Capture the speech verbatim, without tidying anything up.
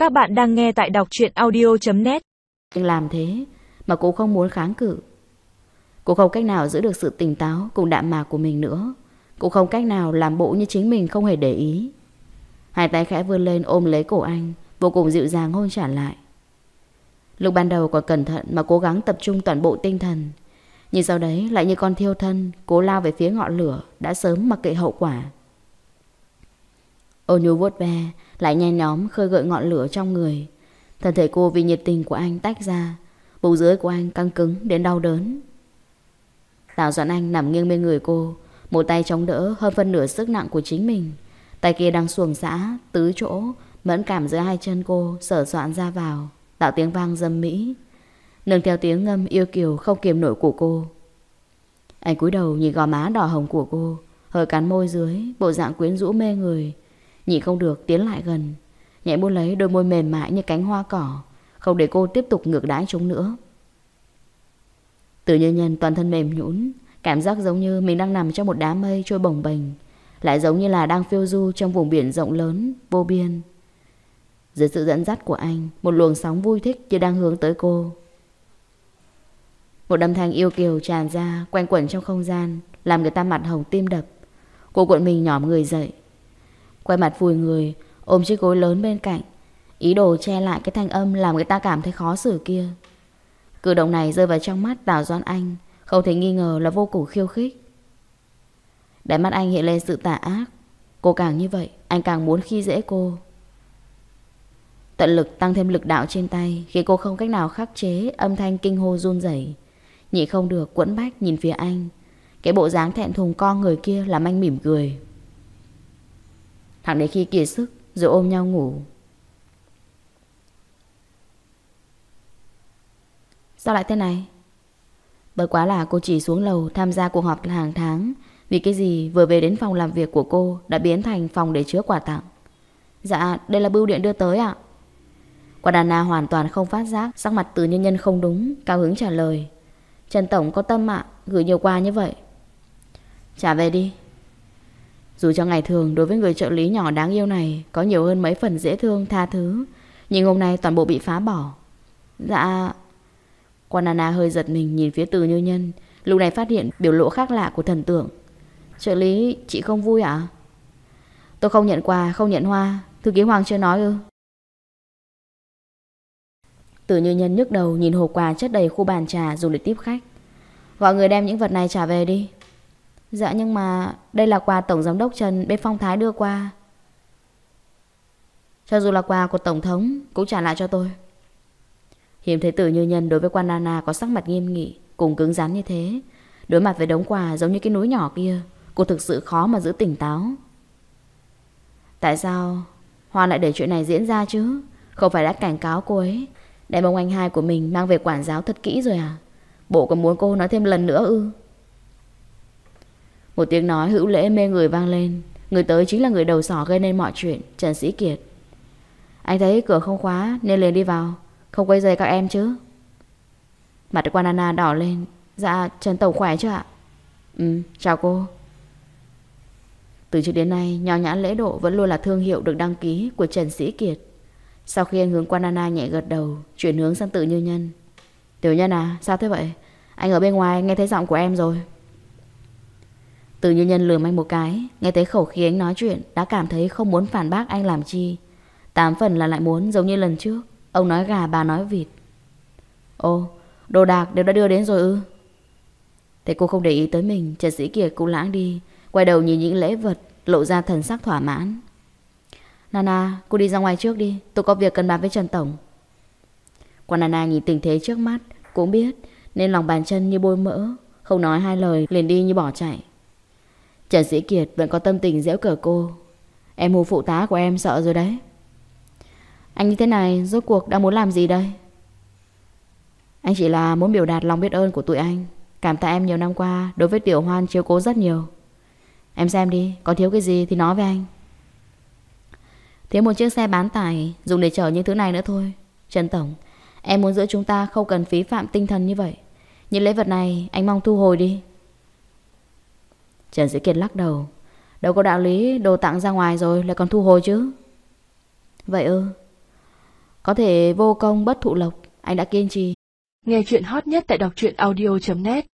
Các bạn đang nghe tại đọc truyện audio chấm net. Làm thế mà cô không muốn kháng cự. Cô không cách nào giữ được sự tỉnh táo cùng đạm mạc của mình nữa. Cô không cách nào làm bộ như chính mình không hề để ý. Hai tay khẽ vươn lên ôm lấy cổ anh, vô cùng dịu dàng hôn trả lại. Lúc ban đầu còn cẩn thận mà cố gắng tập trung toàn bộ tinh thần, nhưng sau đấy lại như con thiêu thân cố lao về phía ngọn lửa đã sớm mặc kệ hậu quả. Ôn nhu vuốt ve lại nhen nhóm khơi gợi ngọn lửa trong người. Thân thể cô vì nhiệt tình của anh tách ra, bụng dưới của anh căng cứng đến đau đớn. Tào Doãn Anh nằm nghiêng bên người cô, một tay chống đỡ hơn phân nửa sức nặng của chính mình, tay kia đang xuồng xã tứ chỗ mẫn cảm giữa hai chân cô sờ soạn ra vào, tạo tiếng vang dâm mỹ, nương theo tiếng ngâm yêu kiều không kiềm nổi của cô. Anh cúi đầu nhìn gò má đỏ hồng của cô, hơi cắn môi dưới, bộ dạng quyến rũ mê người, nhịn không được tiến lại gần, nhẹ buông lấy đôi môi mềm mại như cánh hoa cỏ, không để cô tiếp tục ngược đãi chúng nữa. Từ Như Nhân toàn thân mềm nhũn, cảm giác giống như mình đang nằm trong một đám mây trôi bồng bềnh, lại giống như là đang phiêu du trong vùng biển rộng lớn vô biên. Dưới sự dẫn dắt của anh, một luồng sóng vui thích như đang hướng tới cô. Một âm thanh yêu kiều tràn ra, quanh quẩn trong không gian, làm người ta mặt hồng tim đập. Cô cuộn mình nhỏm người dậy, quay mặt vùi người, ôm chiếc gối lớn bên cạnh, ý đồ che lại cái thanh âm làm người ta cảm thấy khó xử kia. Cử động này rơi vào trong mắt Tào Doãn Anh, không thể nghi ngờ là vô cùng khiêu khích. Đáy mắt anh hiện lên sự tà ác. Cô càng như vậy, anh càng muốn khi dễ cô. Tận lực tăng thêm lực đạo trên tay, khiến cô không cách nào khắc chế âm thanh kinh hô run rẩy. Nhịn không được quẫn bách nhìn phía anh. Cái bộ dáng thẹn thùng con người kia làm anh mỉm cười. Thẳng đến khi kiệt sức rồi ôm nhau ngủ. Sao lại thế này? Bởi quá là cô chỉ xuống lầu tham gia cuộc họp hàng tháng, vì cái gì vừa về đến phòng làm việc của cô đã biến thành phòng để chứa quà tặng. Dạ, đây là bưu điện đưa tới ạ. Quả đàn na hoàn toàn không phát giác sắc mặt Từ Nhân Nhân không đúng, cao hứng trả lời. Trần Tổng có tâm ạ, gửi nhiều quà như vậy. Trả về đi. Dù cho ngày thường đối với người trợ lý nhỏ đáng yêu này có nhiều hơn mấy phần dễ thương tha thứ, nhưng hôm nay toàn bộ bị phá bỏ. Dạ. Quan Nana hơi giật mình nhìn phía Từ Như Nhân, lúc này phát hiện biểu lộ khác lạ của thần tượng. Trợ lý, chị không vui ạ? Tôi không nhận quà, không nhận hoa. Thư ký Hoàng chưa nói ư? Từ Như Nhân nhức đầu nhìn hộp quà chất đầy khu bàn trà dùng để tiếp khách. Gọi người đem những vật này trả về đi. Dạ nhưng mà đây là quà Tổng Giám đốc Trần bên Phong Thái đưa qua. Cho dù là quà của Tổng thống cũng trả lại cho tôi. Hiếm thấy Từ Như Nhân đối với Quan Nana có sắc mặt nghiêm nghị cùng cứng rắn như thế. Đối mặt với đống quà giống như cái núi nhỏ kia, cô thực sự khó mà giữ tỉnh táo. Tại sao Hoa lại để chuyện này diễn ra chứ? Không phải đã cảnh cáo cô ấy đem ông anh hai của mình mang về quản giáo thật kỹ rồi à? Bộ còn muốn cô nói thêm lần nữa ư? Một tiếng nói hữu lễ mê người vang lên. Người tới chính là người đầu sỏ gây nên mọi chuyện, Trần Sĩ Kiệt. Anh thấy cửa không khóa nên liền đi vào, không quấy rầy các em chứ? Mặt Quan Nana đỏ lên. Dạ, Trần Tổng khỏe chứ ạ? Ừ, chào cô. Từ trước đến nay, nho nhã lễ độ vẫn luôn là thương hiệu được đăng ký của Trần Sĩ Kiệt. Sau khi anh hướng Quan Nana nhẹ gật đầu, chuyển hướng sang Từ Như Nhân. Tiểu Nhân à, sao thế vậy? Anh ở bên ngoài nghe thấy giọng của em rồi. Từ Như Nhân lườm anh một cái, nghe thấy khẩu khí anh nói chuyện đã cảm thấy không muốn phản bác anh làm chi. Tám phần là lại muốn giống như lần trước, ông nói gà bà nói vịt. Ồ, đồ đạc đều đã đưa đến rồi ư? Thế cô không để ý tới mình, Trần Sĩ Kiệt cũng lãng đi, quay đầu nhìn những lễ vật, lộ ra thần sắc thỏa mãn. Nana, cô đi ra ngoài trước đi, tôi có việc cần bàn với Trần Tổng. Quan Nana nhìn tình thế trước mắt, cũng biết nên lòng bàn chân như bôi mỡ, không nói hai lời liền đi như bỏ chạy. Trần Sĩ Kiệt vẫn có tâm tình giễu cợt cô. Em hù phụ tá của em sợ rồi đấy. Anh như thế này rốt cuộc đang muốn làm gì đây? Anh chỉ là muốn biểu đạt lòng biết ơn của tụi anh, cảm tạ em nhiều năm qua đối với Tiểu Hoan chiếu cố rất nhiều. Em xem đi, có thiếu cái gì thì nói với anh. Thiếu một chiếc xe bán tải dùng để chở những thứ này nữa thôi. Trần Tổng, em muốn giữa chúng ta không cần phí phạm tinh thần như vậy. Những lễ vật này anh mong thu hồi đi. Trần Sĩ Kiệt lắc đầu. Đâu có đạo lý đồ tặng ra ngoài rồi lại còn thu hồi chứ. Vậy ư? Có thể vô công bất thụ lộc. Anh đã kiên trì. Nghe chuyện hot nhất tại đọc truyện audio chấm net.